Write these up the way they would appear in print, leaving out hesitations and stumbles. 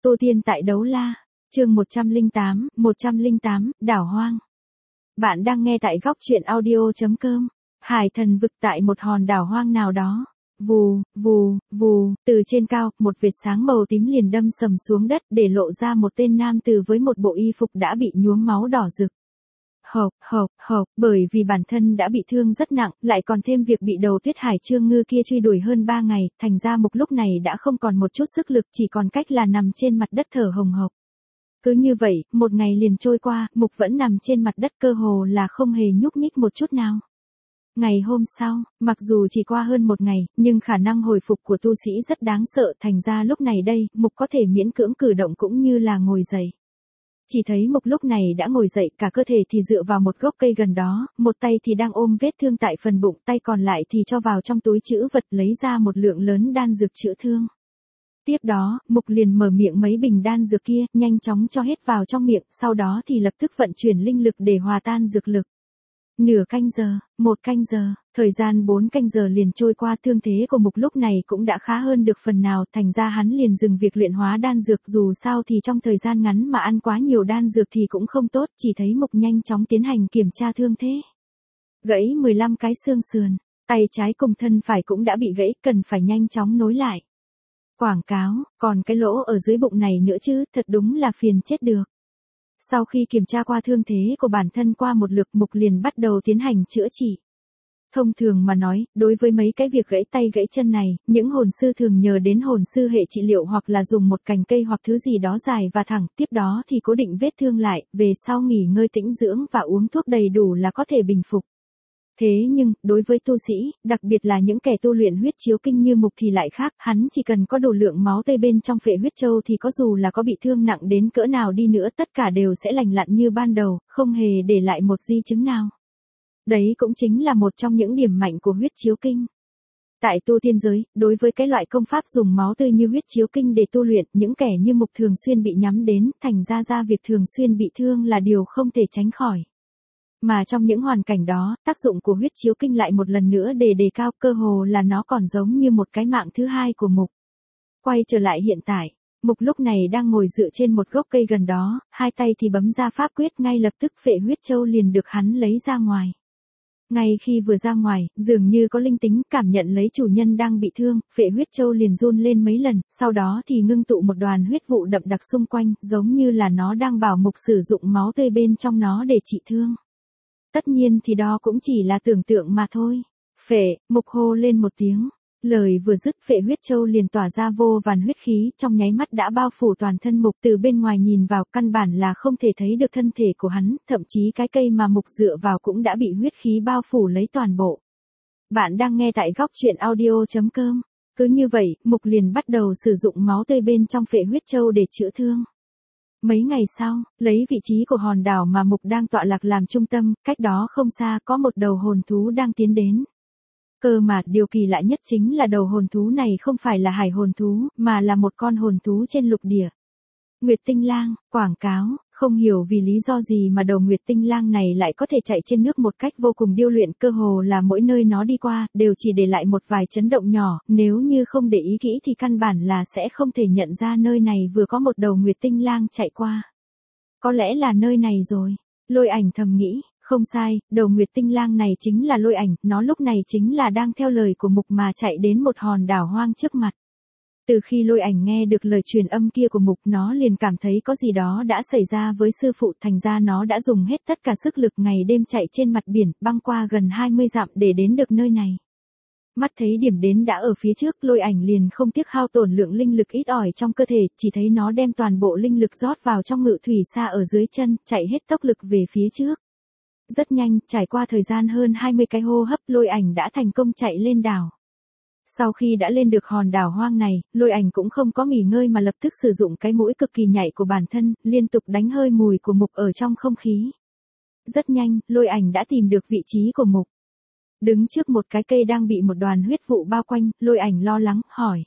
Tô Tiên tại Đấu La, chương 108, Đảo Hoang. Bạn đang nghe tại góc truyện audio.com. Hải thần vực tại một hòn đảo hoang nào đó. Vù, vù, vù, từ trên cao, một vệt sáng màu tím liền đâm sầm xuống đất để lộ ra một tên nam tử với một bộ y phục đã bị nhuốm máu đỏ rực. Hộc, bởi vì bản thân đã bị thương rất nặng, lại còn thêm việc bị đầu Tuyết Hải Trương Ngư kia truy đuổi hơn 3 ngày, thành ra Mục lúc này đã không còn một chút sức lực, chỉ còn cách là nằm trên mặt đất thở hồng hộc. Cứ như vậy, một ngày liền trôi qua, Mục vẫn nằm trên mặt đất cơ hồ là không hề nhúc nhích một chút nào. Ngày hôm sau, mặc dù chỉ qua hơn một ngày, nhưng khả năng hồi phục của tu sĩ rất đáng sợ, thành ra lúc này đây, Mục có thể miễn cưỡng cử động cũng như là ngồi dậy. Chỉ thấy Mục lúc này đã ngồi dậy, cả cơ thể thì dựa vào một gốc cây gần đó, một tay thì đang ôm vết thương tại phần bụng, tay còn lại thì cho vào trong túi trữ vật lấy ra một lượng lớn đan dược chữa thương. Tiếp đó, Mục liền mở miệng mấy bình đan dược kia, nhanh chóng cho hết vào trong miệng, sau đó thì lập tức vận chuyển linh lực để hòa tan dược lực. Nửa canh giờ, 1 canh giờ, thời gian 4 canh giờ liền trôi qua, thương thế của Mục lúc này cũng đã khá hơn được phần nào, thành ra hắn liền dừng việc luyện hóa đan dược, dù sao thì trong thời gian ngắn mà ăn quá nhiều đan dược thì cũng không tốt, chỉ thấy Mục nhanh chóng tiến hành kiểm tra thương thế. Gãy 15 cái xương sườn, tay trái cùng thân phải cũng đã bị gãy, cần phải nhanh chóng nối lại. Quảng cáo, còn cái lỗ ở dưới bụng này nữa chứ, thật đúng là phiền chết được. Sau khi kiểm tra qua thương thế của bản thân qua một lượt, Mục liền bắt đầu tiến hành chữa trị. Thông thường mà nói, đối với mấy cái việc gãy tay gãy chân này, những hồn sư thường nhờ đến hồn sư hệ trị liệu hoặc là dùng một cành cây hoặc thứ gì đó dài và thẳng, tiếp đó thì cố định vết thương lại, về sau nghỉ ngơi tĩnh dưỡng và uống thuốc đầy đủ là có thể bình phục. Thế nhưng, đối với tu sĩ, đặc biệt là những kẻ tu luyện huyết chiếu kinh như Mục thì lại khác, hắn chỉ cần có đủ lượng máu tươi bên trong phệ huyết châu thì có dù là có bị thương nặng đến cỡ nào đi nữa tất cả đều sẽ lành lặn như ban đầu, không hề để lại một di chứng nào. Đấy cũng chính là một trong những điểm mạnh của huyết chiếu kinh. Tại tu tiên giới, đối với cái loại công pháp dùng máu tươi như huyết chiếu kinh để tu luyện, những kẻ như Mục thường xuyên bị nhắm đến, thành ra việc thường xuyên bị thương là điều không thể tránh khỏi. Mà trong những hoàn cảnh đó, tác dụng của huyết chiếu kinh lại một lần nữa để đề cao, cơ hồ là nó còn giống như một cái mạng thứ hai của Mục. Quay trở lại hiện tại, Mục lúc này đang ngồi dựa trên một gốc cây gần đó, hai tay thì bấm ra pháp quyết, ngay lập tức phệ huyết châu liền được hắn lấy ra ngoài. Ngay khi vừa ra ngoài, dường như có linh tính, cảm nhận lấy chủ nhân đang bị thương, phệ huyết châu liền run lên mấy lần, sau đó thì ngưng tụ một đoàn huyết vụ đậm đặc xung quanh, giống như là nó đang bảo Mục sử dụng máu tươi bên trong nó để trị thương. Tất nhiên thì đó cũng chỉ là tưởng tượng mà thôi. Phệ, Mục hô lên một tiếng. Lời vừa dứt, phệ huyết châu liền tỏa ra vô vàn huyết khí, trong nháy mắt đã bao phủ toàn thân Mục, từ bên ngoài nhìn vào căn bản là không thể thấy được thân thể của hắn, thậm chí cái cây mà Mục dựa vào cũng đã bị huyết khí bao phủ lấy toàn bộ. Bạn đang nghe tại góc truyện audio.com. Cứ như vậy, Mục liền bắt đầu sử dụng máu tươi bên trong phệ huyết châu để chữa thương. Mấy ngày sau, lấy vị trí của hòn đảo mà Mục đang tọa lạc làm trung tâm, cách đó không xa có một đầu hồn thú đang tiến đến. Cơ mà điều kỳ lạ nhất chính là đầu hồn thú này không phải là hải hồn thú, mà là một con hồn thú trên lục địa. Nguyệt Tinh Lang, quảng cáo, không hiểu vì lý do gì mà đầu Nguyệt Tinh Lang này lại có thể chạy trên nước một cách vô cùng điêu luyện, cơ hồ là mỗi nơi nó đi qua, đều chỉ để lại một vài chấn động nhỏ, nếu như không để ý kỹ thì căn bản là sẽ không thể nhận ra nơi này vừa có một đầu Nguyệt Tinh Lang chạy qua. Có lẽ là nơi này rồi, Lôi Ảnh thầm nghĩ. Không sai, đầu Nguyệt Tinh Lang này chính là Lôi Ảnh, nó lúc này chính là đang theo lời của Mục mà chạy đến một hòn đảo hoang trước mặt. Từ khi Lôi Ảnh nghe được lời truyền âm kia của Mục, nó liền cảm thấy có gì đó đã xảy ra với sư phụ, thành ra nó đã dùng hết tất cả sức lực ngày đêm chạy trên mặt biển, băng qua gần 20 dặm để đến được nơi này. Mắt thấy điểm đến đã ở phía trước, Lôi Ảnh liền không tiếc hao tổn lượng linh lực ít ỏi trong cơ thể, chỉ thấy nó đem toàn bộ linh lực rót vào trong ngự thủy xa ở dưới chân, chạy hết tốc lực về phía trước. Rất nhanh, trải qua thời gian hơn 20 cái hô hấp, Lôi Ảnh đã thành công chạy lên đảo. Sau khi đã lên được hòn đảo hoang này, Lôi Ảnh cũng không có nghỉ ngơi mà lập tức sử dụng cái mũi cực kỳ nhạy của bản thân, liên tục đánh hơi mùi của Mục ở trong không khí. Rất nhanh, Lôi Ảnh đã tìm được vị trí của Mục. Đứng trước một cái cây đang bị một đoàn huyết vụ bao quanh, Lôi Ảnh lo lắng, hỏi.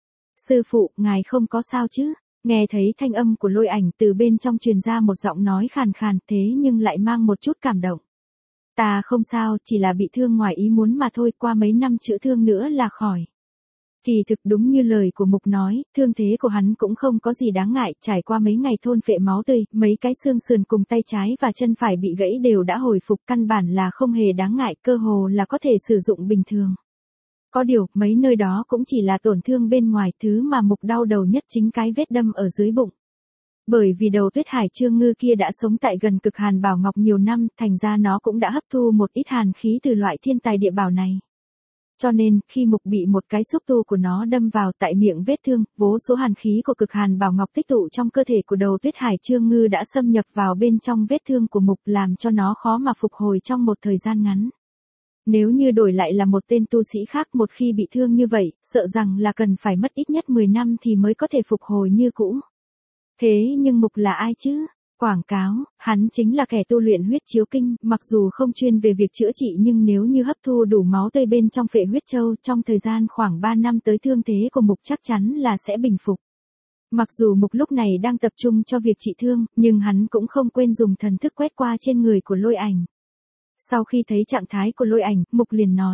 Sư phụ, ngài không có sao chứ? Nghe thấy thanh âm của Lôi Ảnh, từ bên trong truyền ra một giọng nói khàn khàn, thế nhưng lại mang một chút cảm động. Ta không sao, chỉ là bị thương ngoài ý muốn mà thôi, qua mấy năm chữa thương nữa là khỏi. Kỳ thực đúng như lời của Mục nói, thương thế của hắn cũng không có gì đáng ngại, trải qua mấy ngày thôn phệ máu tươi, mấy cái xương sườn cùng tay trái và chân phải bị gãy đều đã hồi phục, căn bản là không hề đáng ngại, cơ hồ là có thể sử dụng bình thường. Có điều, mấy nơi đó cũng chỉ là tổn thương bên ngoài, thứ mà Mục đau đầu nhất chính cái vết đâm ở dưới bụng. Bởi vì đầu Tuyết Hải Chương Ngư kia đã sống tại gần cực hàn bảo ngọc nhiều năm, thành ra nó cũng đã hấp thu một ít hàn khí từ loại thiên tài địa bảo này. Cho nên, khi Mục bị một cái xúc tu của nó đâm vào tại miệng vết thương, vô số hàn khí của cực hàn bảo ngọc tích tụ trong cơ thể của đầu Tuyết Hải Chương Ngư đã xâm nhập vào bên trong vết thương của Mục, làm cho nó khó mà phục hồi trong một thời gian ngắn. Nếu như đổi lại là một tên tu sĩ khác, một khi bị thương như vậy, sợ rằng là cần phải mất ít nhất 10 năm thì mới có thể phục hồi như cũ. Thế nhưng Mục là ai chứ? Quảng cáo, hắn chính là kẻ tu luyện huyết chiếu kinh, mặc dù không chuyên về việc chữa trị nhưng nếu như hấp thu đủ máu tươi bên trong phệ huyết châu, trong thời gian khoảng 3 năm tới thương thế của Mục chắc chắn là sẽ bình phục. Mặc dù Mục lúc này đang tập trung cho việc trị thương, nhưng hắn cũng không quên dùng thần thức quét qua trên người của Lôi Ảnh. Sau khi thấy trạng thái của Lôi Ảnh, Mục liền nói.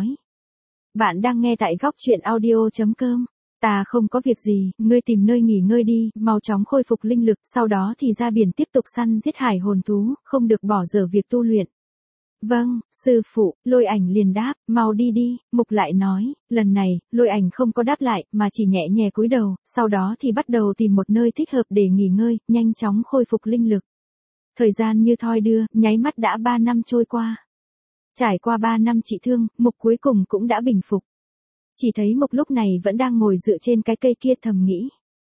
Bạn đang nghe tại góc truyện audio.com. Ta không có việc gì, ngươi tìm nơi nghỉ ngơi đi, mau chóng khôi phục linh lực, sau đó thì ra biển tiếp tục săn giết hải hồn thú, không được bỏ dở việc tu luyện. Vâng, sư phụ, Lôi Ảnh liền đáp, mau đi đi, Mục lại nói, lần này, Lôi Ảnh không có đáp lại, mà chỉ nhẹ nhẹ cúi đầu, sau đó thì bắt đầu tìm một nơi thích hợp để nghỉ ngơi, nhanh chóng khôi phục linh lực. Thời gian như thoi đưa, nháy mắt đã 3 năm trôi qua. Trải qua 3 năm trị thương, Mục cuối cùng cũng đã bình phục. Chỉ thấy Mục lúc này vẫn đang ngồi dựa trên cái cây kia thầm nghĩ.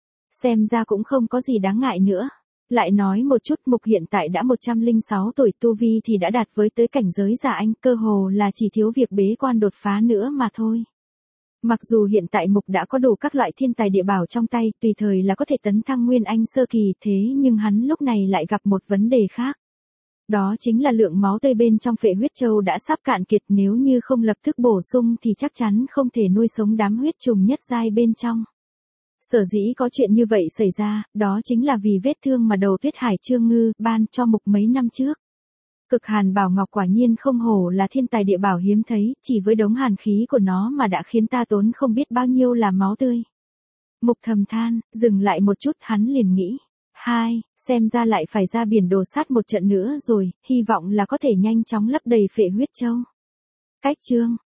Xem ra cũng không có gì đáng ngại nữa. Lại nói một chút, Mục hiện tại đã 106 tuổi, tu vi thì đã đạt với tới cảnh giới già anh, cơ hồ là chỉ thiếu việc bế quan đột phá nữa mà thôi. Mặc dù hiện tại Mục đã có đủ các loại thiên tài địa bảo trong tay, tùy thời là có thể tấn thăng Nguyên Anh sơ kỳ, thế nhưng hắn lúc này lại gặp một vấn đề khác. Đó chính là lượng máu tươi bên trong phệ huyết châu đã sắp cạn kiệt, nếu như không lập tức bổ sung thì chắc chắn không thể nuôi sống đám huyết trùng nhất giai bên trong. Sở dĩ có chuyện như vậy xảy ra, đó chính là vì vết thương mà đầu Tuyết Hải Chương Ngư ban cho Mục mấy năm trước. Cực hàn bảo ngọc quả nhiên không hổ là thiên tài địa bảo hiếm thấy, chỉ với đống hàn khí của nó mà đã khiến ta tốn không biết bao nhiêu là máu tươi. Mục thầm than, dừng lại một chút hắn liền nghĩ. Xem ra lại phải ra biển đồ sát một trận nữa rồi, hy vọng là có thể nhanh chóng lấp đầy phệ huyết châu. Cách chương